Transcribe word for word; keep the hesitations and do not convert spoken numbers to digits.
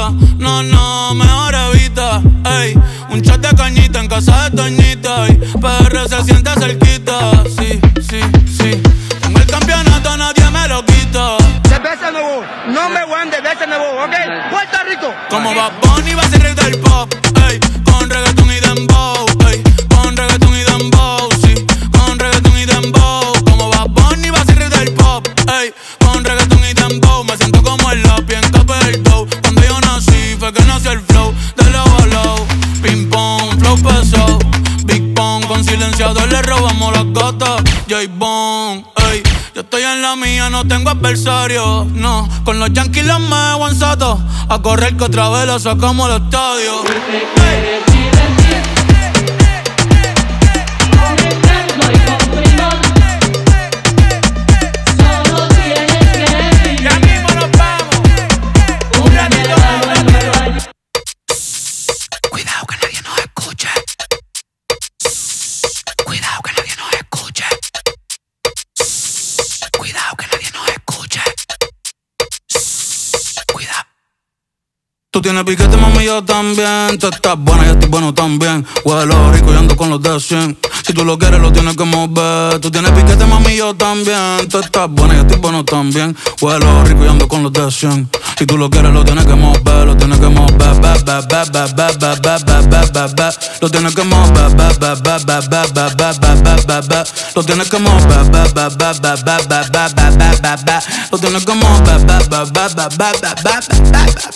cita. No, no, mejor evita. Ey, un shot de cañita en casa de Toñita. Y P R se siente cerquita. Sí, sí, sí. Tengo el campeonato, nadie me lo quita. Cerveza Nuevo, number one de cerveza Nuevo, ¿ok? Puerto Rico. Como Bad Bunny va a ser rey del pop. Ey, con reggaeton y dembow. Ey, con reggaeton y dembow. Sí, con reggaeton y dembow. Como Bad Bunny va a ser rey del pop. Ey, con reggaeton y dembow. Me siento como el lápiz en capa del dough. Cuando yo nací fue que nació el flow de low a low. Ping pong, flow pesado. Big Pong, con silenciador le robamos las gatas. J-Bone, ey. Yo estoy en la mía, no tengo adversario. No, con los Yankees los me aguanzato. A correr que otra vez la sacamos al estadio. Ey. Tú tienes piquete, mami, yo también. Tú estás buena, yo estoy bueno también. Huelo rico y ando con los de cien. Si tú lo quieres, lo tienes que mover. Tú tienes piquete, mami, yo también. Tú estás buena, yo estoy bueno también. Huelo rico y ando con los de cien. Si tú lo quieres, lo tienes que mover. Lo tienes que mover, ba, ba, ba, ba, ba, ba, ba, ba, ba, ba, ba. Lo tienes que mover, ba, ba, ba, ba, ba, ba, ba, ba, ba, ba, ba. Lo tienes que mover, ba, ba, ba, ba, ba, ba, ba, ba, ba, ba, ba. Lo tienes que mover, ba, ba, ba, ba, ba, ba, ba, ba, ba, ba.